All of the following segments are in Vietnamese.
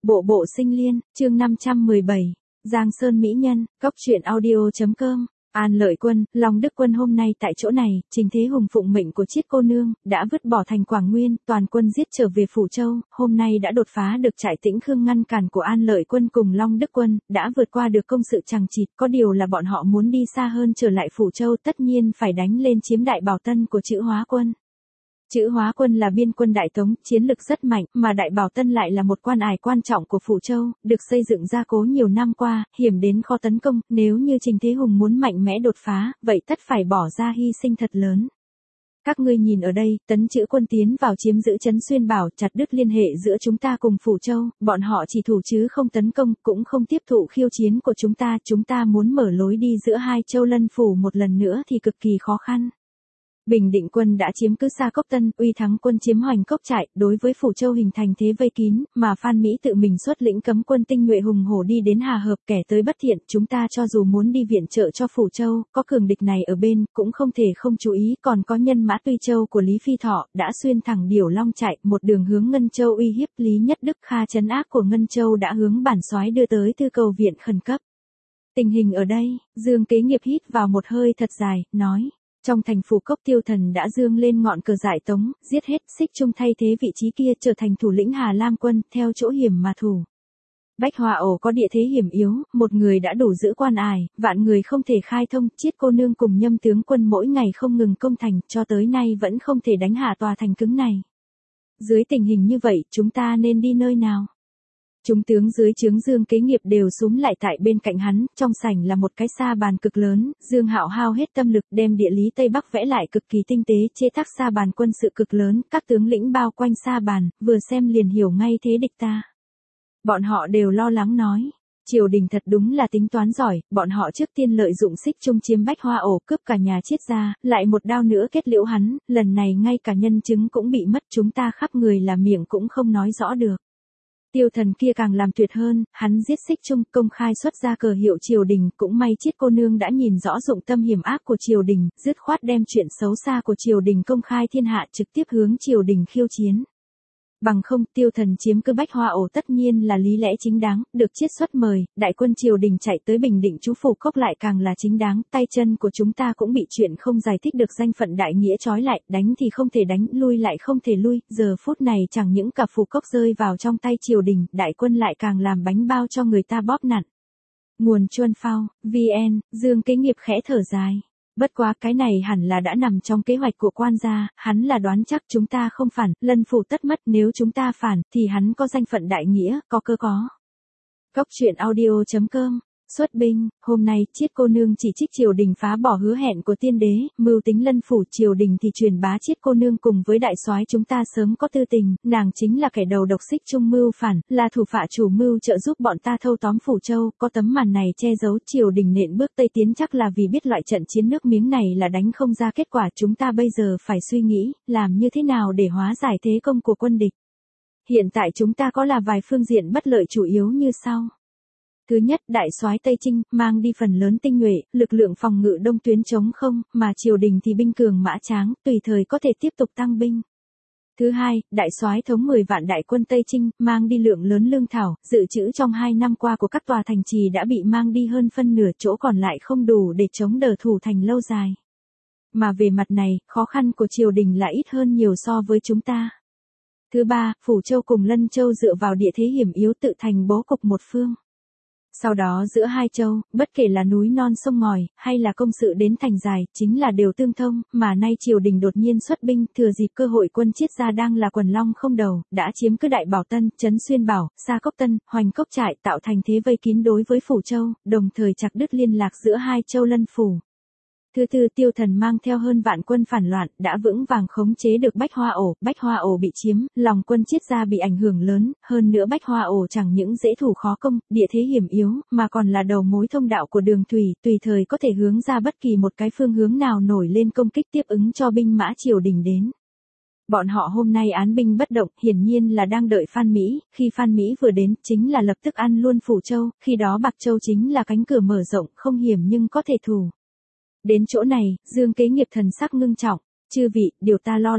Bộ bộ sinh liên, chương 517, Giang Sơn Mỹ Nhân, Cóc truyện audio.com. An Lợi Quân, Long Đức Quân hôm nay tại chỗ này, Trình Thế Hùng phụng mệnh của Chiết cô nương, đã vứt bỏ thành Quảng Nguyên, toàn quân giết trở về Phủ Châu, hôm nay đã đột phá được trại Tĩnh Khương ngăn cản của An Lợi Quân cùng Long Đức Quân, đã vượt qua được công sự chằng chịt, có điều là bọn họ muốn đi xa hơn trở lại Phủ Châu tất nhiên phải đánh lên chiếm Đại Bảo Tân của Chữ Hóa Quân. Chữ Hóa Quân là biên quân Đại Tống, chiến lực rất mạnh, mà Đại Bảo Tân lại là một quan ải quan trọng của Phủ Châu, được xây dựng gia cố nhiều năm qua, hiểm đến khó tấn công, nếu như Trình Thế Hùng muốn mạnh mẽ đột phá, vậy tất phải bỏ ra hy sinh thật lớn. Các ngươi nhìn ở đây, Tấn Chữ quân tiến vào chiếm giữ trấn Xuyên Bảo, chặt đứt liên hệ giữa chúng ta cùng Phủ Châu, bọn họ chỉ thủ chứ không tấn công, cũng không tiếp thụ khiêu chiến của chúng ta muốn mở lối đi giữa hai châu lân phủ một lần nữa thì cực kỳ khó khăn. Bình Định quân đã chiếm cứ Sa Cốc Tân, Uy Thắng quân chiếm Hoành Cốc trại, đối với Phủ Châu hình thành thế vây kín, mà Phan Mỹ tự mình xuất lĩnh cấm quân tinh nhuệ hùng hổ đi đến Hà Hợp, kẻ tới bất thiện, chúng ta cho dù muốn đi viện trợ cho Phủ Châu, có cường địch này ở bên, cũng không thể không chú ý, còn có nhân mã Tuy Châu của Lý Phi Thọ, đã xuyên thẳng Điểu Long trại, một đường hướng Ngân Châu uy hiếp Lý Nhất Đức Kha trấn ác của Ngân Châu đã hướng bản soái đưa tới thư cầu viện khẩn cấp. Tình hình ở đây, Dương Kế Nghiệp hít vào một hơi thật dài, nói. Trong thành Phủ Cốc Tiêu Thần đã dương lên ngọn cờ giải Tống, giết hết Xích Trung thay thế vị trí kia trở thành thủ lĩnh Hà Lam quân, theo chỗ hiểm mà thủ. Bách Hoa Ổ có địa thế hiểm yếu, một người đã đủ giữ quan ải, vạn người không thể khai thông, Chiết cô nương cùng Nhâm tướng quân mỗi ngày không ngừng công thành, cho tới nay vẫn không thể đánh hạ tòa thành cứng này. Dưới tình hình như vậy, chúng ta nên đi nơi nào? Chúng tướng dưới trướng Dương Kế Nghiệp đều xúm lại tại bên cạnh hắn, trong sảnh là một cái sa bàn cực lớn, Dương Hạo hao hết tâm lực đem địa lý Tây Bắc vẽ lại cực kỳ tinh tế, chế tác sa bàn quân sự cực lớn, các tướng lĩnh bao quanh sa bàn, vừa xem liền hiểu ngay thế địch ta. Bọn họ đều lo lắng nói. Triều đình thật đúng là tính toán giỏi, bọn họ trước tiên lợi dụng Xích Trung chiếm Bách Hoa Ổ cướp cả nhà Chiết ra, lại một đao nữa kết liễu hắn, lần này ngay cả nhân chứng cũng bị mất, chúng ta khắp người là miệng cũng không nói rõ được. Tiêu Thần kia càng làm tuyệt hơn, hắn giết Xích Trung công khai xuất ra cờ hiệu triều đình, cũng may Chiết cô nương đã nhìn rõ dụng tâm hiểm ác của triều đình, dứt khoát đem chuyện xấu xa của triều đình công khai thiên hạ trực tiếp hướng triều đình khiêu chiến. Bằng không, Tiêu Thần chiếm cứ Bách Hoa Ổ tất nhiên là lý lẽ chính đáng, được Chiết xuất mời, đại quân triều đình chạy tới Bình Định chú Phủ Cốc lại càng là chính đáng, tay chân của chúng ta cũng bị chuyện không giải thích được danh phận đại nghĩa trói lại, đánh thì không thể đánh, lui lại không thể lui, giờ phút này chẳng những cả Phủ Cốc rơi vào trong tay triều đình, đại quân lại càng làm bánh bao cho người ta bóp nặn. Nguồn Chuân Phao, VN, Dương Kế Nghiệp khẽ thở dài. Bất quá cái này hẳn là đã nằm trong kế hoạch của quan gia, hắn là đoán chắc chúng ta không phản, Lân Phủ tất mất, nếu chúng ta phản, thì hắn có danh phận đại nghĩa, có cơ có. Cóc truyện audio.com. Xuất binh, hôm nay Chiết cô nương chỉ trích triều đình phá bỏ hứa hẹn của tiên đế, mưu tính Lân Phủ, triều đình thì truyền bá Chiết cô nương cùng với đại soái chúng ta sớm có tư tình, nàng chính là kẻ đầu độc Xích Trung mưu phản, là thủ phạm chủ mưu trợ giúp bọn ta thâu tóm Phủ Châu, có tấm màn này che giấu, triều đình nện bước Tây tiến chắc là vì biết loại trận chiến nước miếng này là đánh không ra kết quả, chúng ta bây giờ phải suy nghĩ, làm như thế nào để hóa giải thế công của quân địch. Hiện tại chúng ta có là vài phương diện bất lợi chủ yếu như sau. Thứ nhất, đại soái Tây Trinh mang đi phần lớn tinh nhuệ, lực lượng phòng ngự đông tuyến chống không, mà triều đình thì binh cường mã tráng, tùy thời có thể tiếp tục tăng binh. Thứ hai, đại soái thống 10 vạn đại quân Tây Trinh mang đi lượng lớn lương thảo, dự trữ trong 2 năm qua của các tòa thành trì đã bị mang đi hơn phân nửa, chỗ còn lại không đủ để chống đỡ thủ thành lâu dài. Mà về mặt này, khó khăn của triều đình là ít hơn nhiều so với chúng ta. Thứ ba, Phủ Châu cùng Lân Châu dựa vào địa thế hiểm yếu tự thành bố cục một phương. Sau đó giữa hai châu, bất kể là núi non sông ngòi, hay là công sự đến thành dài, chính là đều tương thông, mà nay triều đình đột nhiên xuất binh, thừa dịp cơ hội quân Chiết gia đang là quần long không đầu, đã chiếm cứ Đại Bảo Tân, Trấn Xuyên Bảo, Sa Cốc Tân, Hoành Cốc trại, tạo thành thế vây kín đối với Phủ Châu, đồng thời chặt đứt liên lạc giữa hai châu lân phủ. Thứ tư, Tiêu Thần mang theo hơn vạn quân phản loạn, đã vững vàng khống chế được Bách Hoa Ổ bị chiếm, lòng quân Chiết gia bị ảnh hưởng lớn, hơn nữa Bách Hoa Ổ chẳng những dễ thủ khó công, địa thế hiểm yếu, mà còn là đầu mối thông đạo của đường thủy, tùy thời có thể hướng ra bất kỳ một cái phương hướng nào nổi lên công kích tiếp ứng cho binh mã triều đình đến. Bọn họ hôm nay án binh bất động, hiển nhiên là đang đợi Phan Mỹ, khi Phan Mỹ vừa đến, chính là lập tức ăn luôn Phủ Châu, khi đó Bạc Châu chính là cánh cửa mở rộng, không hiểm nhưng có thể thủ. Đến chỗ này, Dương Kế Nghiệp thần sắc ngưng trọng, chư vị, điều ta lo lắng,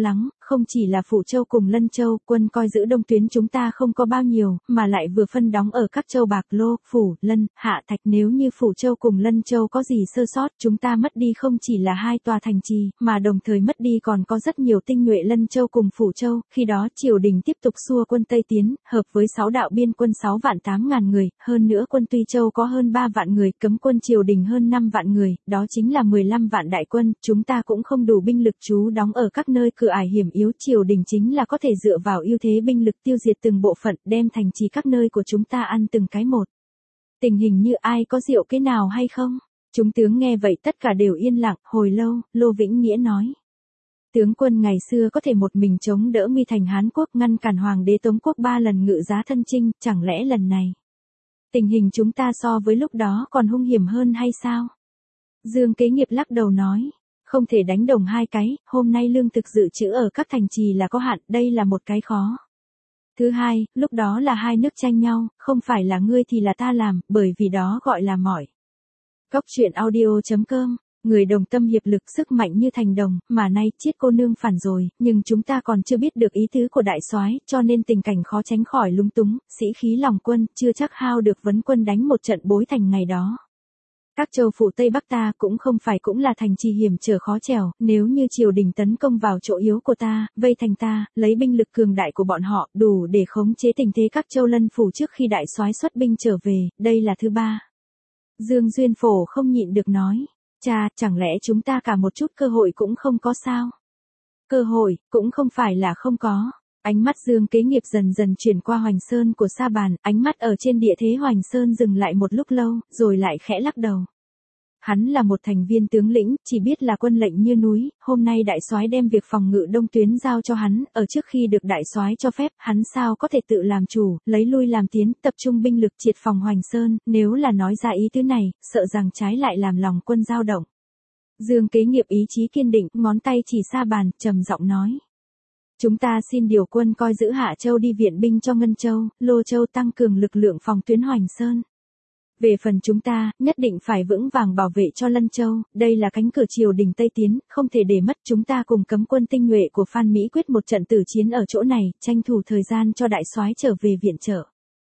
không chỉ là Phủ Châu cùng Lân Châu, quân coi giữ đông tuyến chúng ta không có bao nhiêu, mà lại vừa phân đóng ở các châu Bạc Lô, Phủ, Lân, Hạ Thạch. Nếu như Phủ Châu cùng Lân Châu có gì sơ sót, chúng ta mất đi không chỉ là 2 tòa thành trì, mà đồng thời mất đi còn có rất nhiều tinh nhuệ Lân Châu cùng Phủ Châu. Khi đó triều đình tiếp tục xua quân Tây tiến, hợp với 6 đạo biên quân 6 vạn 8 ngàn người, hơn nữa quân Tuy Châu có hơn 3 vạn người, cấm quân triều đình hơn 5 vạn người, đó chính là 15 vạn đại quân, chúng ta cũng không đủ binh lực trú đóng ở các nơi cửa ải hiểm yếu, triều đình chính là có thể dựa vào ưu thế binh lực tiêu diệt từng bộ phận, đem thành trì các nơi của chúng ta ăn từng cái một. Tình hình như ai có rượu cái nào hay không? Chúng tướng nghe vậy tất cả đều yên lặng, hồi lâu, Lô Vĩnh Nghĩa nói. Tướng quân ngày xưa có thể một mình chống đỡ nguy thành Hán Quốc, ngăn cản Hoàng đế Tống Quốc 3 lần ngự giá thân chinh, chẳng lẽ lần này tình hình chúng ta so với lúc đó còn hung hiểm hơn hay sao? Dương Kế Nghiệp lắc đầu nói, không thể đánh đồng hai cái, hôm nay lương thực dự trữ ở các thành trì là có hạn, đây là một cái khó. Thứ hai, lúc đó là hai nước tranh nhau, không phải là ngươi thì là ta làm, bởi vì đó gọi là mỏi. Cóc truyện audio.com, người đồng tâm hiệp lực sức mạnh như thành đồng, mà nay Chiết cô nương phản rồi, nhưng chúng ta còn chưa biết được ý tứ của đại soái, cho nên tình cảnh khó tránh khỏi lung túng, sĩ khí lòng quân, chưa chắc hao được vấn quân đánh một trận bối thành ngày đó. Các châu phủ Tây Bắc ta cũng không phải cũng là thành trì hiểm trở khó trèo, nếu như triều đình tấn công vào chỗ yếu của ta, vây thành ta, lấy binh lực cường đại của bọn họ, đủ để khống chế tình thế các châu lân phủ trước khi đại soái xuất binh trở về, đây là thứ ba. Dương Duyên Phổ không nhịn được nói, cha, chẳng lẽ chúng ta cả một chút cơ hội cũng không có sao? Cơ hội, cũng không phải là không có. Ánh mắt Dương Kế Nghiệp dần dần chuyển qua Hoành Sơn của Sa Bàn, ánh mắt ở trên địa thế Hoành Sơn dừng lại một lúc lâu, rồi lại khẽ lắc đầu. Hắn là một thành viên tướng lĩnh, chỉ biết là quân lệnh như núi, hôm nay đại soái đem việc phòng ngự đông tuyến giao cho hắn, ở trước khi được đại soái cho phép, hắn sao có thể tự làm chủ, lấy lui làm tiến, tập trung binh lực triệt phòng Hoành Sơn, nếu là nói ra ý tứ này, sợ rằng trái lại làm lòng quân dao động. Dương Kế Nghiệp ý chí kiên định, ngón tay chỉ Sa Bàn, trầm giọng nói. Chúng ta xin điều quân coi giữ Hạ Châu đi viện binh cho Ngân Châu, Lô Châu tăng cường lực lượng phòng tuyến Hoành Sơn. Về phần chúng ta, nhất định phải vững vàng bảo vệ cho Lân Châu, đây là cánh cửa triều đình Tây tiến, không thể để mất, chúng ta cùng cấm quân tinh nhuệ của Phan Mỹ quyết một trận tử chiến ở chỗ này, tranh thủ thời gian cho đại soái trở về viện trợ.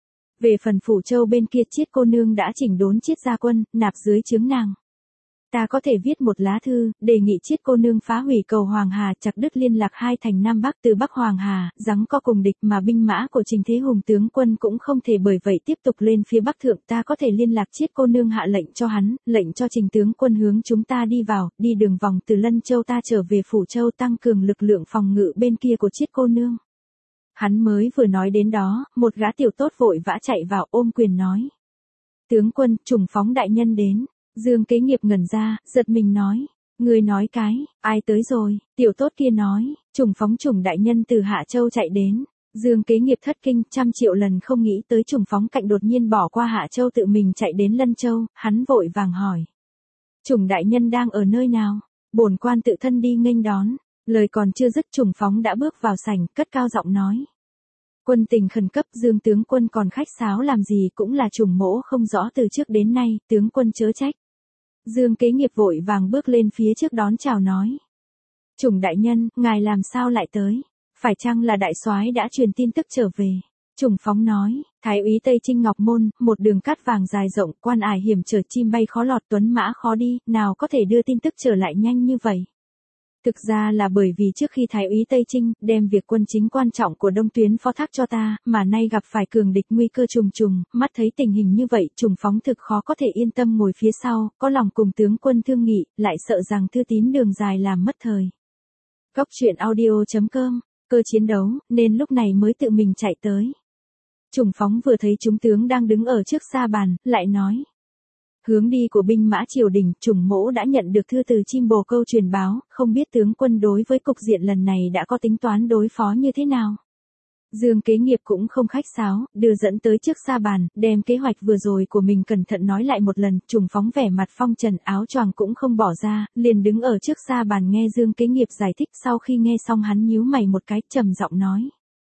Về phần Phủ Châu bên kia Chiết cô nương đã chỉnh đốn Chiết gia quân, nạp dưới trướng nàng. Ta có thể viết một lá thư, đề nghị Chiết cô nương phá hủy cầu Hoàng Hà, chặt đứt liên lạc hai thành Nam Bắc từ Bắc Hoàng Hà, giằng co cùng địch, mà binh mã của Trình Thế Hùng tướng quân cũng không thể bởi vậy tiếp tục lên phía Bắc thượng. Ta có thể liên lạc Chiết cô nương hạ lệnh cho hắn, lệnh cho Trình tướng quân hướng chúng ta đi vào, đi đường vòng từ Lân Châu ta trở về Phủ Châu tăng cường lực lượng phòng ngự bên kia của Chiết cô nương. Hắn mới vừa nói đến đó, một gã tiểu tốt vội vã chạy vào ôm quyền nói. Tướng quân, Trùng Phóng đại nhân đến. Dương Kế Nghiệp ngẩn ra, giật mình nói, người nói cái, ai tới rồi, tiểu tốt kia nói, Trùng Phóng Trùng đại nhân từ Hạ Châu chạy đến. Dương Kế Nghiệp thất kinh, trăm triệu lần không nghĩ tới Trùng Phóng cạnh đột nhiên bỏ qua Hạ Châu tự mình chạy đến Lân Châu, hắn vội vàng hỏi. Trùng đại nhân đang ở nơi nào? Bổn quan tự thân đi nghênh đón. Lời còn chưa dứt Trùng Phóng đã bước vào sảnh, cất cao giọng nói. Quân tình khẩn cấp, Dương tướng quân còn khách sáo làm gì, cũng là Trùng mỗ không rõ từ trước đến nay, tướng quân chớ trách. Dương Kế Nghiệp vội vàng bước lên phía trước đón chào nói. Trùng đại nhân, ngài làm sao lại tới? Phải chăng là đại soái đã truyền tin tức trở về? Trùng Phóng nói, Thái úy Tây Trinh Ngọc Môn, một đường cát vàng dài rộng, quan ải hiểm trở, chim bay khó lọt, tuấn mã khó đi, nào có thể đưa tin tức trở lại nhanh như vậy? Thực ra là bởi vì trước khi Thái úy Tây Trinh đem việc quân chính quan trọng của Đông tuyến phó thác cho ta, mà nay gặp phải cường địch nguy cơ trùng trùng, mắt thấy tình hình như vậy, Trùng Phóng thực khó có thể yên tâm ngồi phía sau, có lòng cùng tướng quân thương nghị, lại sợ rằng thư tín đường dài làm mất thời. Cóc truyện audio.com, cơ chiến đấu, nên lúc này mới tự mình chạy tới. Trùng Phóng vừa thấy chúng tướng đang đứng ở trước Sa Bàn, lại nói. Hướng đi của binh mã triều đình, Trùng mỗ đã nhận được thư từ Chim Bồ Câu truyền báo, không biết tướng quân đối với cục diện lần này đã có tính toán đối phó như thế nào. Dương Kế Nghiệp cũng không khách sáo, đưa dẫn tới trước Sa Bàn, đem kế hoạch vừa rồi của mình cẩn thận nói lại một lần. Trùng Phóng vẻ mặt phong trần, áo choàng cũng không bỏ ra, liền đứng ở trước Sa Bàn nghe Dương Kế Nghiệp giải thích. Sau khi nghe xong hắn nhíu mày một cái, trầm giọng nói.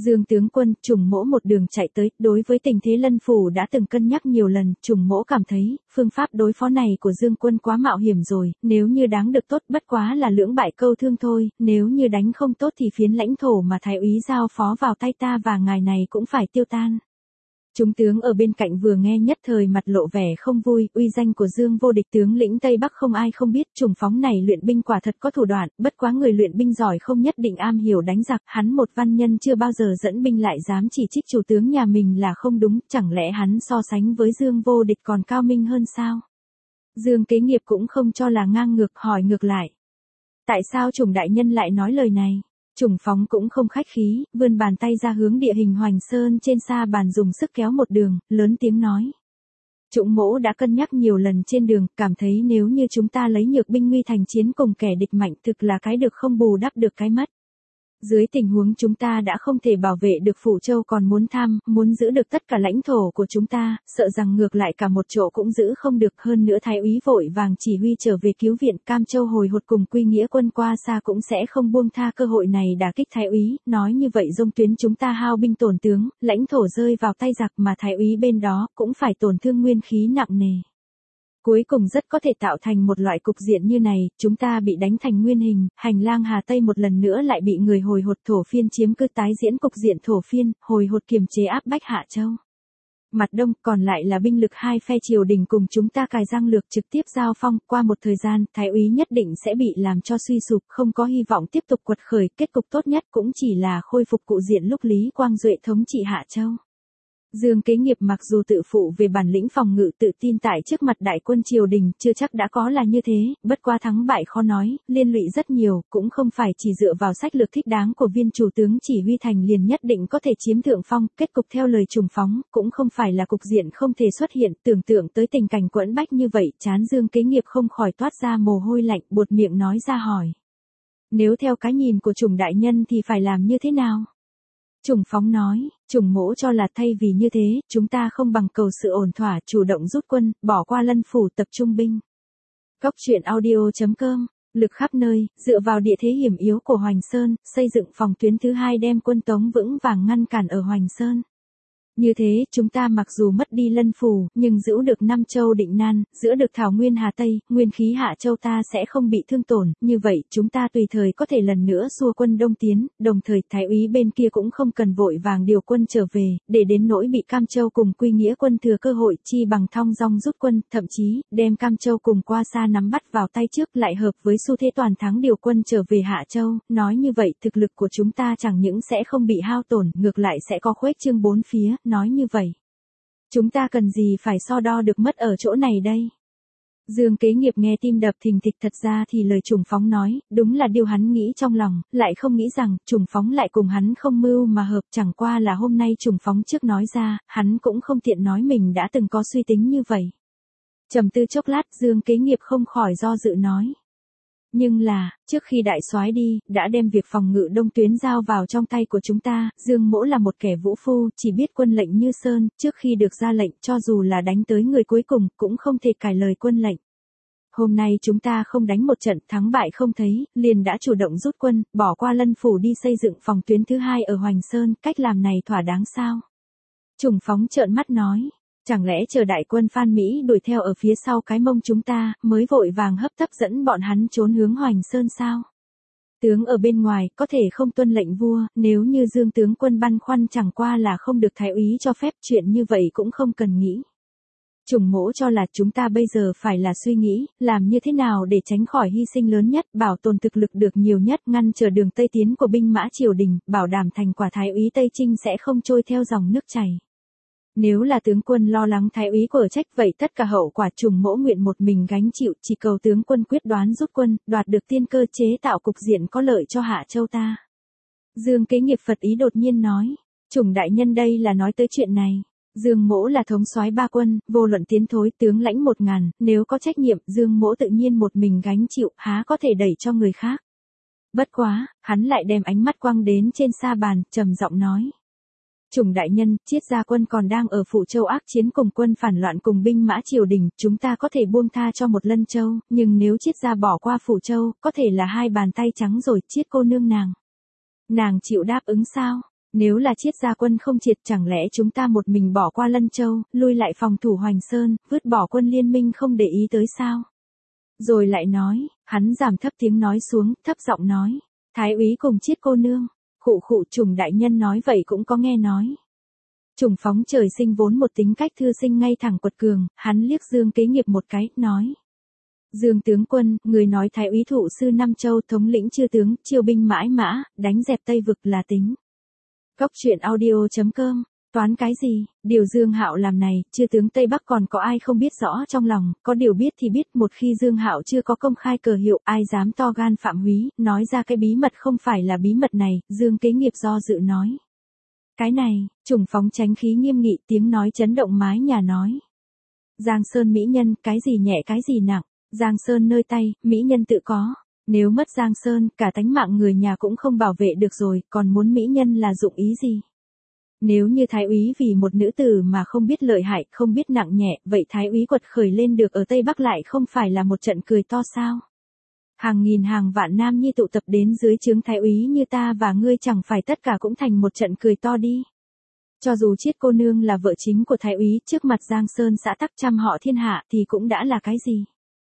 Dương tướng quân, Trùng Mỗ một đường chạy tới, đối với tình thế Lân Phủ đã từng cân nhắc nhiều lần, Trùng Mỗ cảm thấy, phương pháp đối phó này của Dương quân quá mạo hiểm rồi, nếu như đáng được tốt bất quá là lưỡng bại câu thương thôi, nếu như đánh không tốt thì phiến lãnh thổ mà thái úy giao phó vào tay ta và ngài này cũng phải tiêu tan. Chúng tướng ở bên cạnh vừa nghe nhất thời mặt lộ vẻ không vui, uy danh của Dương vô địch tướng lĩnh Tây Bắc không ai không biết, Trùng Phóng này luyện binh quả thật có thủ đoạn, bất quá người luyện binh giỏi không nhất định am hiểu đánh giặc, hắn một văn nhân chưa bao giờ dẫn binh lại dám chỉ trích chủ tướng nhà mình là không đúng, chẳng lẽ hắn so sánh với Dương vô địch còn cao minh hơn sao? Dương Kế Nghiệp cũng không cho là ngang ngược, hỏi ngược lại. Tại sao Trùng đại nhân lại nói lời này? Trùng Phóng cũng không khách khí, vươn bàn tay ra hướng địa hình Hoành Sơn trên sa bàn dùng sức kéo một đường, lớn tiếng nói. Trùng Mỗ đã cân nhắc nhiều lần trên đường, cảm thấy nếu như chúng ta lấy nhược binh nguy thành chiến cùng kẻ địch mạnh thực là cái được không bù đắp được cái mất. Dưới tình huống chúng ta đã không thể bảo vệ được Phủ Châu còn muốn giữ được tất cả lãnh thổ của chúng ta, sợ rằng ngược lại cả một chỗ cũng giữ không được, hơn nữa thái úy vội vàng chỉ huy trở về cứu viện, Cam Châu hồi hột cùng Quy Nghĩa quân qua xa cũng sẽ không buông tha cơ hội này đả kích thái úy, nói như vậy dông tuyến chúng ta hao binh tổn tướng, lãnh thổ rơi vào tay giặc mà thái úy bên đó cũng phải tổn thương nguyên khí nặng nề. Cuối cùng rất có thể tạo thành một loại cục diện như này, chúng ta bị đánh thành nguyên hình, hành lang Hà Tây một lần nữa lại bị người hồi hột thổ phiên chiếm cứ, tái diễn cục diện thổ phiên, hồi hột kiềm chế áp bách Hạ Châu. Mặt đông còn lại là binh lực hai phe triều đình cùng chúng ta cài giang lược trực tiếp giao phong, qua một thời gian, thái úy nhất định sẽ bị làm cho suy sụp, không có hy vọng tiếp tục quật khởi, kết cục tốt nhất cũng chỉ là khôi phục cụ diện lúc Lý Quang Duệ thống trị Hạ Châu. Dương Kế Nghiệp mặc dù tự phụ về bản lĩnh phòng ngự tự tin tại trước mặt đại quân triều đình, chưa chắc đã có là như thế, bất qua thắng bại khó nói, liên lụy rất nhiều, cũng không phải chỉ dựa vào sách lược thích đáng của viên chủ tướng chỉ huy thành liền nhất định có thể chiếm thượng phong, kết cục theo lời Trùng Phóng, cũng không phải là cục diện không thể xuất hiện, tưởng tượng tới tình cảnh quẫn bách như vậy, trán Dương Kế Nghiệp không khỏi toát ra mồ hôi lạnh, buột miệng nói ra hỏi. Nếu theo cái nhìn của Trùng đại nhân thì phải làm như thế nào? Trùng Phóng nói, Trùng Mỗ cho là thay vì như thế, chúng ta không bằng cầu sự ổn thỏa, chủ động rút quân, bỏ qua Lân Phủ tập trung binh. Góc truyện audio.com, lực khắp nơi, dựa vào địa thế hiểm yếu của Hoành Sơn, xây dựng phòng tuyến thứ hai đem quân Tống vững vàng ngăn cản ở Hoành Sơn. Như thế, chúng ta mặc dù mất đi Lân Phủ, nhưng giữ được Nam Châu Định Nan, giữ được Thảo Nguyên Hà Tây, nguyên khí Hạ Châu ta sẽ không bị thương tổn, như vậy chúng ta tùy thời có thể lần nữa xua quân đông tiến, đồng thời thái úy bên kia cũng không cần vội vàng điều quân trở về, để đến nỗi bị Cam Châu cùng Quy Nghĩa quân thừa cơ hội chi bằng thong dong rút quân, thậm chí, đem Cam Châu cùng qua xa nắm bắt vào tay trước lại hợp với xu thế toàn thắng điều quân trở về Hạ Châu, nói như vậy thực lực của chúng ta chẳng những sẽ không bị hao tổn, ngược lại sẽ có khuếch trương bốn phía. Nói như vậy, chúng ta cần gì phải so đo được mất ở chỗ này đây? Dương Kế Nghiệp nghe tim đập thình thịch, thật ra thì lời Trùng Phóng nói, đúng là điều hắn nghĩ trong lòng, lại không nghĩ rằng, Trùng Phóng lại cùng hắn không mưu mà hợp, chẳng qua là hôm nay Trùng Phóng trước nói ra, hắn cũng không tiện nói mình đã từng có suy tính như vậy. Trầm tư chốc lát, Dương Kế Nghiệp không khỏi do dự nói. Nhưng là, trước khi đại soái đi, đã đem việc phòng ngự đông tuyến giao vào trong tay của chúng ta, Dương Mỗ là một kẻ vũ phu, chỉ biết quân lệnh như sơn, trước khi được ra lệnh, cho dù là đánh tới người cuối cùng, cũng không thể cải lời quân lệnh. Hôm nay chúng ta không đánh một trận, thắng bại không thấy, liền đã chủ động rút quân, bỏ qua Lân Phủ đi xây dựng phòng tuyến thứ hai ở Hoành Sơn, cách làm này thỏa đáng sao? Trùng Phóng trợn mắt nói. Chẳng lẽ chờ đại quân Phan Mỹ đuổi theo ở phía sau cái mông chúng ta, mới vội vàng hấp tấp dẫn bọn hắn trốn hướng Hoành Sơn sao? Tướng ở bên ngoài, có thể không tuân lệnh vua, nếu như Dương tướng quân băn khoăn chẳng qua là không được thái úy cho phép, chuyện như vậy cũng không cần nghĩ. Trùng Mỗ cho là chúng ta bây giờ phải là suy nghĩ, làm như thế nào để tránh khỏi hy sinh lớn nhất, bảo tồn thực lực được nhiều nhất, ngăn trở đường Tây tiến của binh mã triều đình, bảo đảm thành quả thái úy Tây Trinh sẽ không trôi theo dòng nước chảy. Nếu là tướng quân lo lắng thái úy của trách vậy tất cả hậu quả Trùng Mỗ nguyện một mình gánh chịu, chỉ cầu tướng quân quyết đoán rút quân, đoạt được tiên cơ chế tạo cục diện có lợi cho Hạ Châu ta. Dương Kế Nghiệp Phật ý đột nhiên nói, Trùng đại nhân đây là nói tới chuyện này. Dương Mỗ là thống soái ba quân, vô luận tiến thối tướng lãnh 1000, nếu có trách nhiệm Dương Mỗ tự nhiên một mình gánh chịu, há có thể đẩy cho người khác. Bất quá, hắn lại đem ánh mắt quăng đến trên sa bàn, trầm giọng nói. Trùng đại nhân, Chiết gia quân còn đang ở Phủ Châu ác chiến cùng quân phản loạn cùng binh mã triều đình, chúng ta có thể buông tha cho một Lân Châu, nhưng nếu Chiết gia bỏ qua Phủ Châu, có thể là hai bàn tay trắng rồi, Chiết cô nương nàng. Nàng chịu đáp ứng sao? Nếu là Chiết gia quân không triệt chẳng lẽ chúng ta một mình bỏ qua Lân Châu, lui lại phòng thủ Hoành Sơn, vứt bỏ quân liên minh không để ý tới sao? Rồi lại nói, hắn giảm thấp tiếng nói xuống, thấp giọng nói. Thái úy cùng Chiết cô nương. Khụ khụ, Trùng đại nhân nói vậy cũng có nghe nói. Trùng Phóng trời sinh vốn một tính cách thư sinh ngay thẳng quật cường, hắn liếc Dương Kế Nghiệp một cái, nói. Dương tướng quân, người nói thái úy thụ sư Nam Châu thống lĩnh chư tướng, chiêu binh mãi mã, đánh dẹp Tây vực là tính. Cóc truyện audio.com, toán cái gì, điều Dương Hạo làm này, chư tướng Tây Bắc còn có ai không biết rõ trong lòng, có điều biết thì biết một khi Dương Hạo chưa có công khai cờ hiệu, ai dám to gan phạm húy, nói ra cái bí mật không phải là bí mật này, Dương Kế Nghiệp do dự nói. Cái này, Trùng Phóng tránh khí nghiêm nghị tiếng nói chấn động mái nhà nói. Giang Sơn mỹ nhân, cái gì nhẹ cái gì nặng, Giang Sơn nơi tay, mỹ nhân tự có. Nếu mất Giang Sơn, cả tánh mạng người nhà cũng không bảo vệ được rồi, còn muốn mỹ nhân là dụng ý gì? Nếu như thái úy vì một nữ tử mà không biết lợi hại, không biết nặng nhẹ, vậy thái úy quật khởi lên được ở Tây Bắc lại không phải là một trận cười to sao? Hàng nghìn hàng vạn nam nhi tụ tập đến dưới trướng thái úy như ta và ngươi chẳng phải tất cả cũng thành một trận cười to đi. Cho dù Chiết cô nương là vợ chính của thái úy, trước mặt Giang Sơn xã tắc trăm họ thiên hạ thì cũng đã là cái gì?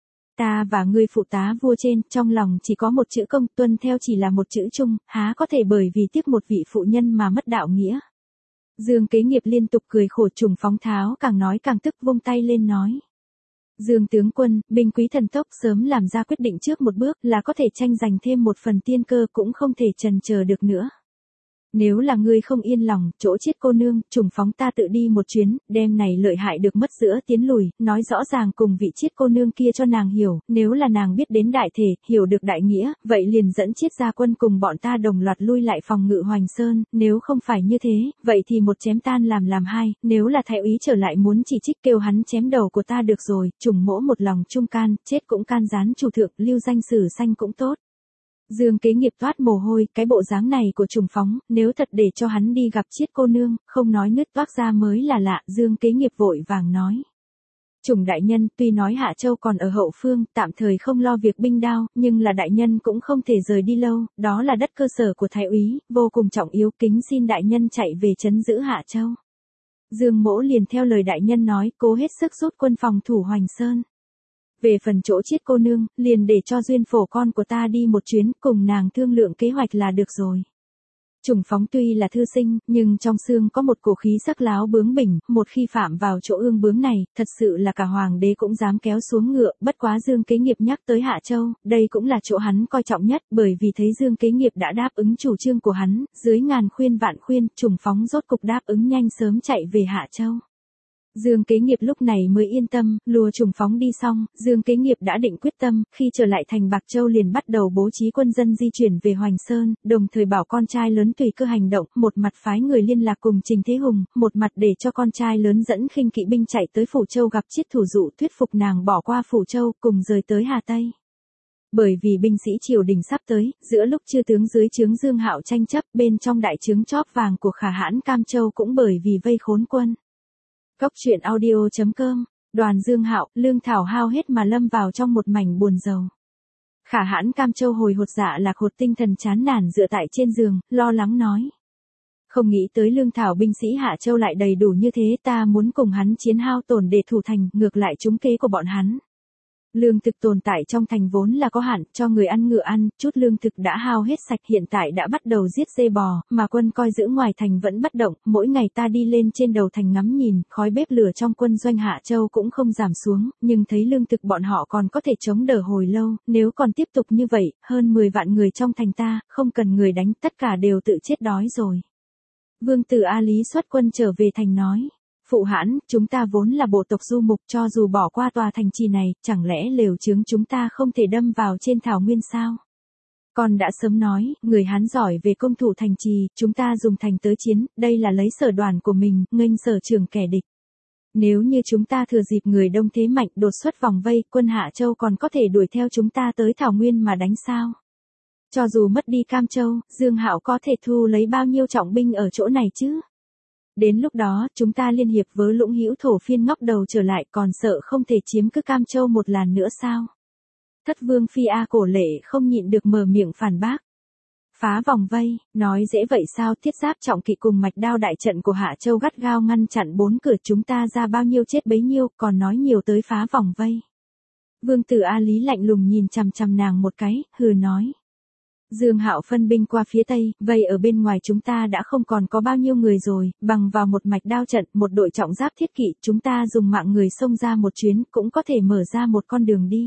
Ta và ngươi phụ tá vua trên, trong lòng chỉ có một chữ công, tuân theo chỉ là một chữ chung, há có thể bởi vì tiếc một vị phụ nhân mà mất đạo nghĩa. Dương Kế Nghiệp liên tục cười khổ. Trùng Phóng tháo càng nói càng tức, vung tay lên nói. Dương tướng quân, binh quý thần tốc, sớm làm ra quyết định trước một bước là có thể tranh giành thêm một phần tiên cơ, cũng không thể chần chờ được nữa. Nếu là ngươi không yên lòng, chỗ Chiết cô nương, Trùng Phóng ta tự đi một chuyến, đem này lợi hại được mất giữa tiến lùi, nói rõ ràng cùng vị Chiết cô nương kia cho nàng hiểu, nếu là nàng biết đến đại thể, hiểu được đại nghĩa, vậy liền dẫn Chiết gia quân cùng bọn ta đồng loạt lui lại phòng ngự Hoành Sơn, nếu không phải như thế, vậy thì một chém tan làm hai, nếu là thái úy trở lại muốn chỉ trích kêu hắn chém đầu của ta được rồi, Trùng mỗ một lòng trung can, chết cũng can gián chủ thượng, lưu danh sử xanh cũng tốt. Dương Kế Nghiệp toát mồ hôi, cái bộ dáng này của Trùng Phóng, nếu thật để cho hắn đi gặp Chiết cô nương, không nói nứt toác ra mới là lạ, Dương Kế Nghiệp vội vàng nói. Trùng đại nhân, tuy nói Hạ Châu còn ở hậu phương, tạm thời không lo việc binh đao, nhưng là đại nhân cũng không thể rời đi lâu, đó là đất cơ sở của thái úy, vô cùng trọng yếu, kính xin đại nhân chạy về trấn giữ Hạ Châu. Dương mỗ liền theo lời đại nhân nói, cố hết sức rút quân phòng thủ Hoành Sơn. Về phần chỗ Chiết cô nương, liền để cho Duyên Phổ con của ta đi một chuyến, cùng nàng thương lượng kế hoạch là được rồi. Trùng Phóng tuy là thư sinh, nhưng trong xương có một cổ khí sắc láo bướng bỉnh, một khi phạm vào chỗ ương bướng này, thật sự là cả hoàng đế cũng dám kéo xuống ngựa, bất quá Dương Kế Nghiệp nhắc tới Hạ Châu, đây cũng là chỗ hắn coi trọng nhất, bởi vì thấy Dương Kế Nghiệp đã đáp ứng chủ trương của hắn, dưới ngàn khuyên vạn khuyên, Trùng Phóng rốt cục đáp ứng nhanh sớm chạy về Hạ Châu. Dương Kế Nghiệp lúc này mới yên tâm, lùa Trùng Phóng đi xong, Dương Kế Nghiệp đã định quyết tâm, khi trở lại thành Bạc Châu liền bắt đầu bố trí quân dân di chuyển về Hoành Sơn, đồng thời bảo con trai lớn tùy cơ hành động, một mặt phái người liên lạc cùng Trình Thế Hùng, một mặt để cho con trai lớn dẫn khinh kỵ binh chạy tới Phủ Châu gặp Chiết thủ dụ thuyết phục nàng bỏ qua Phủ Châu, cùng rời tới Hà Tây. Bởi vì binh sĩ triều đình sắp tới, giữa lúc chư tướng dưới trướng Dương Hạo tranh chấp, bên trong đại trướng chóp vàng của Khả Hãn Cam Châu cũng bởi vì vây khốn quân. Cóc truyện audio.com, Đoàn Dương Hạo, lương thảo hao hết mà lâm vào trong một mảnh buồn rầu. Khả Hãn Cam Châu hồi hột dạ lạc hột tinh thần chán nản dựa tại trên giường, lo lắng nói. Không nghĩ tới lương thảo binh sĩ Hạ Châu lại đầy đủ như thế, ta muốn cùng hắn chiến hao tổn để thủ thành, ngược lại trúng kế của bọn hắn. Lương thực tồn tại trong thành vốn là có hạn, cho người ăn ngựa ăn, chút lương thực đã hao hết sạch, hiện tại đã bắt đầu giết dê bò, mà quân coi giữ ngoài thành vẫn bất động, mỗi ngày ta đi lên trên đầu thành ngắm nhìn, khói bếp lửa trong quân doanh Hạ Châu cũng không giảm xuống, nhưng thấy lương thực bọn họ còn có thể chống đỡ hồi lâu, nếu còn tiếp tục như vậy, hơn 10 vạn người trong thành ta, không cần người đánh, tất cả đều tự chết đói rồi. Vương tử A Lý xuất quân trở về thành nói. Phụ hãn, chúng ta vốn là bộ tộc du mục, cho dù bỏ qua tòa thành trì này, chẳng lẽ lều trướng chúng ta không thể đâm vào trên thảo nguyên sao? Con đã sớm nói, người Hán giỏi về công thủ thành trì, chúng ta dùng thành tới chiến, đây là lấy sở đoàn của mình, nghênh sở trường kẻ địch. Nếu như chúng ta thừa dịp người đông thế mạnh đột xuất vòng vây, quân Hạ Châu còn có thể đuổi theo chúng ta tới thảo nguyên mà đánh sao? Cho dù mất đi Cam Châu, Dương Hạo có thể thu lấy bao nhiêu trọng binh ở chỗ này chứ? Đến lúc đó, chúng ta liên hiệp với Lũng Hữu Thổ Phiên ngóc đầu trở lại, còn sợ không thể chiếm cứ Cam Châu một lần nữa sao? Thất Vương Phi A Cổ Lệ không nhịn được mở miệng phản bác. Phá vòng vây, nói dễ vậy sao? Thiết Giáp trọng kỵ cùng mạch đao đại trận của Hạ Châu gắt gao ngăn chặn 4 cửa, chúng ta ra bao nhiêu chết bấy nhiêu, còn nói nhiều tới phá vòng vây. Vương tử A Lý lạnh lùng nhìn chằm chằm nàng một cái, hừ nói. Dương Hạo phân binh qua phía tây, vây ở bên ngoài chúng ta đã không còn có bao nhiêu người rồi, bằng vào một mạch đao trận, một đội trọng giáp thiết kỵ, chúng ta dùng mạng người xông ra một chuyến, cũng có thể mở ra một con đường đi.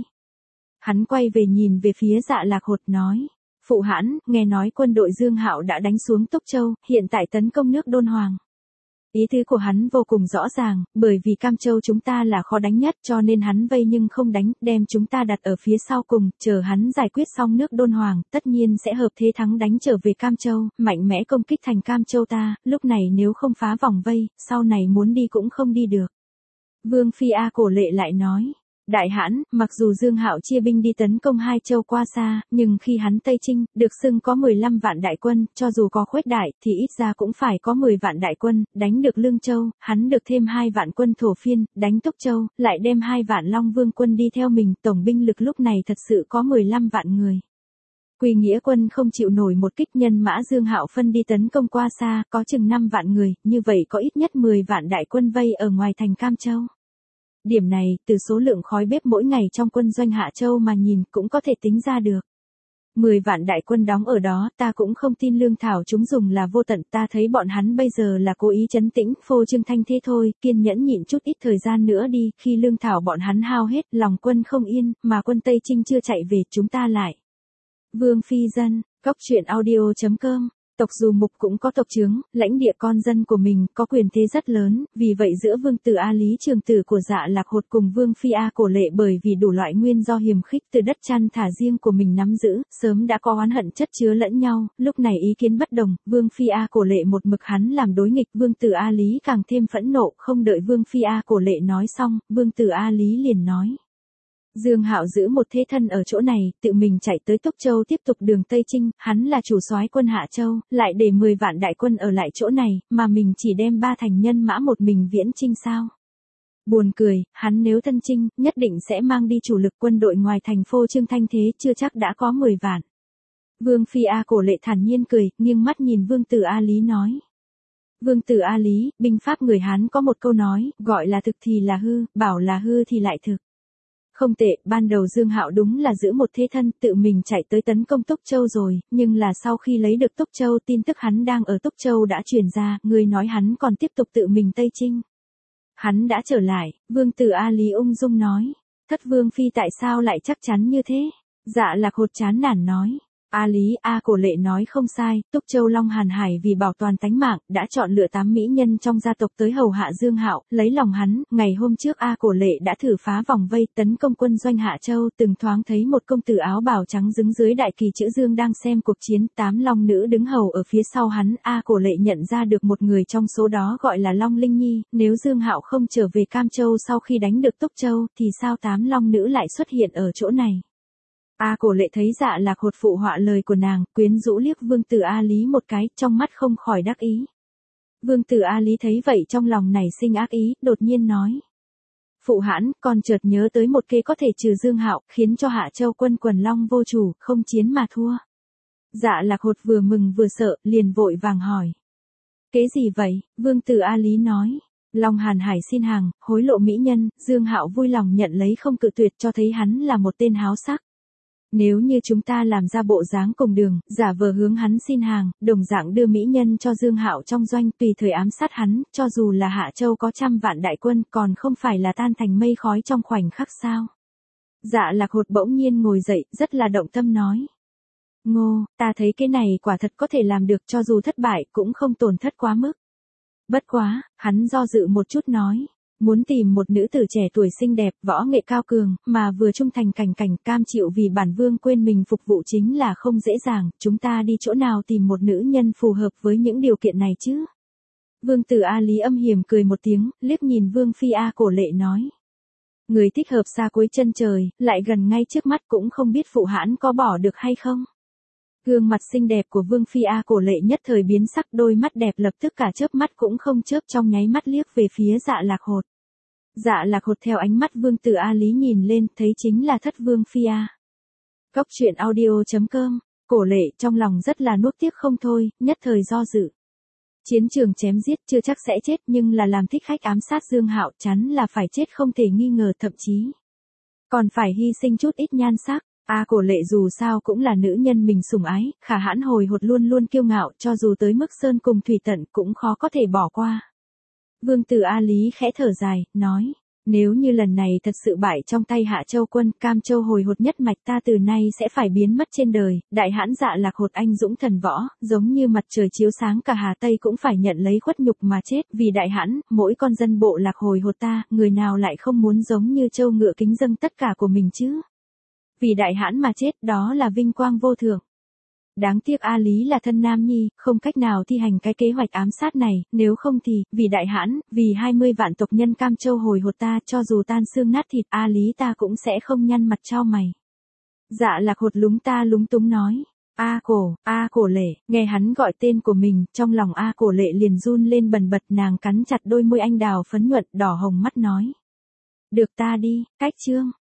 Hắn quay về nhìn về phía Dạ Lạc Hột nói. Phụ hãn, nghe nói quân đội Dương Hạo đã đánh xuống Túc Châu, hiện tại tấn công nước Đôn Hoàng. Ý tứ của hắn vô cùng rõ ràng, bởi vì Cam Châu chúng ta là khó đánh nhất cho nên hắn vây nhưng không đánh, đem chúng ta đặt ở phía sau cùng, chờ hắn giải quyết xong nước Đôn Hoàng, tất nhiên sẽ hợp thế thắng đánh trở về Cam Châu, mạnh mẽ công kích thành Cam Châu ta, lúc này nếu không phá vòng vây, sau này muốn đi cũng không đi được. Vương Phi A Cổ Lệ lại nói. Đại hãn, mặc dù Dương Hạo chia binh đi tấn công hai châu qua xa, nhưng khi hắn Tây Chinh, được xưng có 15 vạn đại quân, cho dù có khuếch đại, thì ít ra cũng phải có 10 vạn đại quân, đánh được Lương Châu, hắn được thêm 2 vạn quân Thổ Phiên, đánh Túc Châu, lại đem 2 vạn Long Vương quân đi theo mình, tổng binh lực lúc này thật sự có 15 vạn người. Quỳ Nghĩa quân không chịu nổi một kích, nhân mã Dương Hạo phân đi tấn công qua xa, có chừng 5 vạn người, như vậy có ít nhất 10 vạn đại quân vây ở ngoài thành Cam Châu. Điểm này, từ số lượng khói bếp mỗi ngày trong quân doanh Hạ Châu mà nhìn cũng có thể tính ra được. 10 vạn đại quân đóng ở đó, ta cũng không tin lương thảo chúng dùng là vô tận, ta thấy bọn hắn bây giờ là cố ý trấn tĩnh, phô trương thanh thế thôi, kiên nhẫn nhịn chút ít thời gian nữa đi, khi lương thảo bọn hắn hao hết, lòng quân không yên, mà quân Tây Chinh chưa chạy về, chúng ta lại. Vương Phi Dân, Cóc Truyện Audio.com. Tộc Dù Mục cũng có tộc chướng, lãnh địa con dân của mình, có quyền thế rất lớn, vì vậy giữa Vương tử A Lý trường tử của Dạ Lạc Hột cùng Vương Phi A Cổ Lệ bởi vì đủ loại nguyên do hiềm khích từ đất chăn thả riêng của mình nắm giữ, sớm đã có oán hận chất chứa lẫn nhau, lúc này ý kiến bất đồng, Vương Phi A Cổ Lệ một mực hắn làm đối nghịch, Vương tử A Lý càng thêm phẫn nộ, không đợi Vương Phi A Cổ Lệ nói xong, Vương tử A Lý liền nói. Dương Hạo giữ một thế thân ở chỗ này, tự mình chạy tới Túc Châu tiếp tục đường Tây Chinh, hắn là chủ soái quân Hạ Châu, lại để 10 vạn đại quân ở lại chỗ này, mà mình chỉ đem 3 thành nhân mã một mình viễn chinh sao. Buồn cười, hắn nếu thân chinh, nhất định sẽ mang đi chủ lực quân đội ngoài thành phô trương thanh thế, chưa chắc đã có 10 vạn. Vương Phi A Cổ Lệ thản nhiên cười, nghiêng mắt nhìn Vương tử A Lý nói. Vương tử A Lý, binh pháp người Hán có một câu nói, gọi là thực thì là hư, bảo là hư thì lại thực. Không tệ, ban đầu Dương Hạo đúng là giữ một thế thân, tự mình chạy tới tấn công Túc Châu rồi, nhưng là sau khi lấy được Túc Châu, tin tức hắn đang ở Túc Châu đã truyền ra, người nói hắn còn tiếp tục tự mình Tây Chinh. Hắn đã trở lại, Vương tử A Lý ung dung nói. Thất Vương Phi tại sao lại chắc chắn như thế? Dạ Lạc Hột chán nản nói. A Lý, A Cổ Lệ nói không sai, Túc Châu Long Hàn Hải vì bảo toàn tánh mạng, đã chọn lựa 8 mỹ nhân trong gia tộc tới hầu hạ Dương Hạo, lấy lòng hắn, ngày hôm trước A Cổ Lệ đã thử phá vòng vây tấn công quân doanh Hạ Châu, từng thoáng thấy một công tử áo bào trắng đứng dưới đại kỳ chữ Dương đang xem cuộc chiến, 8 long nữ đứng hầu ở phía sau hắn, A Cổ Lệ nhận ra được một người trong số đó gọi là Long Linh Nhi, nếu Dương Hạo không trở về Cam Châu sau khi đánh được Túc Châu, thì sao 8 long nữ lại xuất hiện ở chỗ này? A Cổ Lệ thấy Dạ Lạc Hột phụ họa lời của nàng, quyến rũ liếc Vương tử A Lý một cái, trong mắt không khỏi đắc ý. Vương tử A Lý thấy vậy trong lòng nảy sinh ác ý, đột nhiên nói. Phụ hãn, còn chợt nhớ tới một kế có thể trừ Dương Hạo, khiến cho Hạ Châu quân quần long vô chủ, không chiến mà thua. Dạ Lạc Hột vừa mừng vừa sợ, liền vội vàng hỏi. Kế gì vậy? Vương tử A Lý nói. Long Hàn Hải xin hàng, hối lộ mỹ nhân, Dương Hạo vui lòng nhận lấy không cự tuyệt, cho thấy hắn là một tên háo sắc. Nếu như chúng ta làm ra bộ dáng cùng đường, giả vờ hướng hắn xin hàng, đồng dạng đưa mỹ nhân cho Dương Hạo trong doanh tùy thời ám sát hắn, cho dù là Hạ Châu có 100 vạn đại quân còn không phải là tan thành mây khói trong khoảnh khắc sao. Dạ Lạc Hột bỗng nhiên ngồi dậy, rất là động tâm nói. Ngô, ta thấy cái này quả thật có thể làm được, cho dù thất bại cũng không tổn thất quá mức. Bất quá, hắn do dự một chút nói. Muốn tìm một nữ tử trẻ tuổi xinh đẹp, võ nghệ cao cường, mà vừa trung thành cảnh cảnh cam chịu vì bản vương quên mình phục vụ chính là không dễ dàng, chúng ta đi chỗ nào tìm một nữ nhân phù hợp với những điều kiện này chứ? Vương tử A Lý âm hiểm cười một tiếng, liếc nhìn Vương Phi A Cổ Lệ nói. Người thích hợp xa cuối chân trời, lại gần ngay trước mắt cũng không biết phụ hãn có bỏ được hay không? Gương mặt xinh đẹp của Vương Phi A Cổ Lệ nhất thời biến sắc, đôi mắt đẹp lập tức cả chớp mắt cũng không chớp trong nháy mắt liếc về phía Dạ Lạc Hột. Dạ Lạc Hột theo ánh mắt Vương tử A Lý nhìn lên, thấy chính là Thất Vương Phi A. Cóc Truyện Audio.com Cổ Lệ trong lòng rất là nuốt tiếc không thôi, nhất thời do dự. Chiến trường chém giết chưa chắc sẽ chết nhưng là làm thích khách ám sát Dương Hạo chắn là phải chết không thể nghi ngờ thậm chí. Còn phải hy sinh chút ít nhan sắc. Cổ Lệ dù sao cũng là nữ nhân mình sủng ái, khả hãn hồi hột luôn luôn kiêu ngạo cho dù tới mức sơn cùng thủy tận cũng khó có thể bỏ qua. Vương tử A Lý khẽ thở dài, nói. Nếu như lần này thật sự bại trong tay Hạ Châu quân, Cam Châu hồi hột nhất mạch ta từ nay sẽ phải biến mất trên đời, đại hãn Dạ Lạc Hột anh dũng thần võ, giống như mặt trời chiếu sáng cả Hà Tây cũng phải nhận lấy khuất nhục mà chết, vì đại hãn, mỗi con dân bộ lạc hồi hột ta, người nào lại không muốn giống như châu ngựa kính dâng tất cả của mình chứ? Vì đại hãn mà chết, đó là vinh quang vô thượng. Đáng tiếc A Lý là thân nam nhi, không cách nào thi hành cái kế hoạch ám sát này, nếu không thì, vì đại hãn, vì 20 vạn tộc nhân Cam Châu hồi hột ta, cho dù tan xương nát thịt, A Lý ta cũng sẽ không nhăn mặt trao mày. Dạ Lạc Hột lúng túng nói. Cổ Lệ, nghe hắn gọi tên của mình, trong lòng Cổ Lệ liền run lên bần bật, nàng cắn chặt đôi môi anh đào phấn nhuận đỏ hồng mắt nói. Được ta đi, cách chương.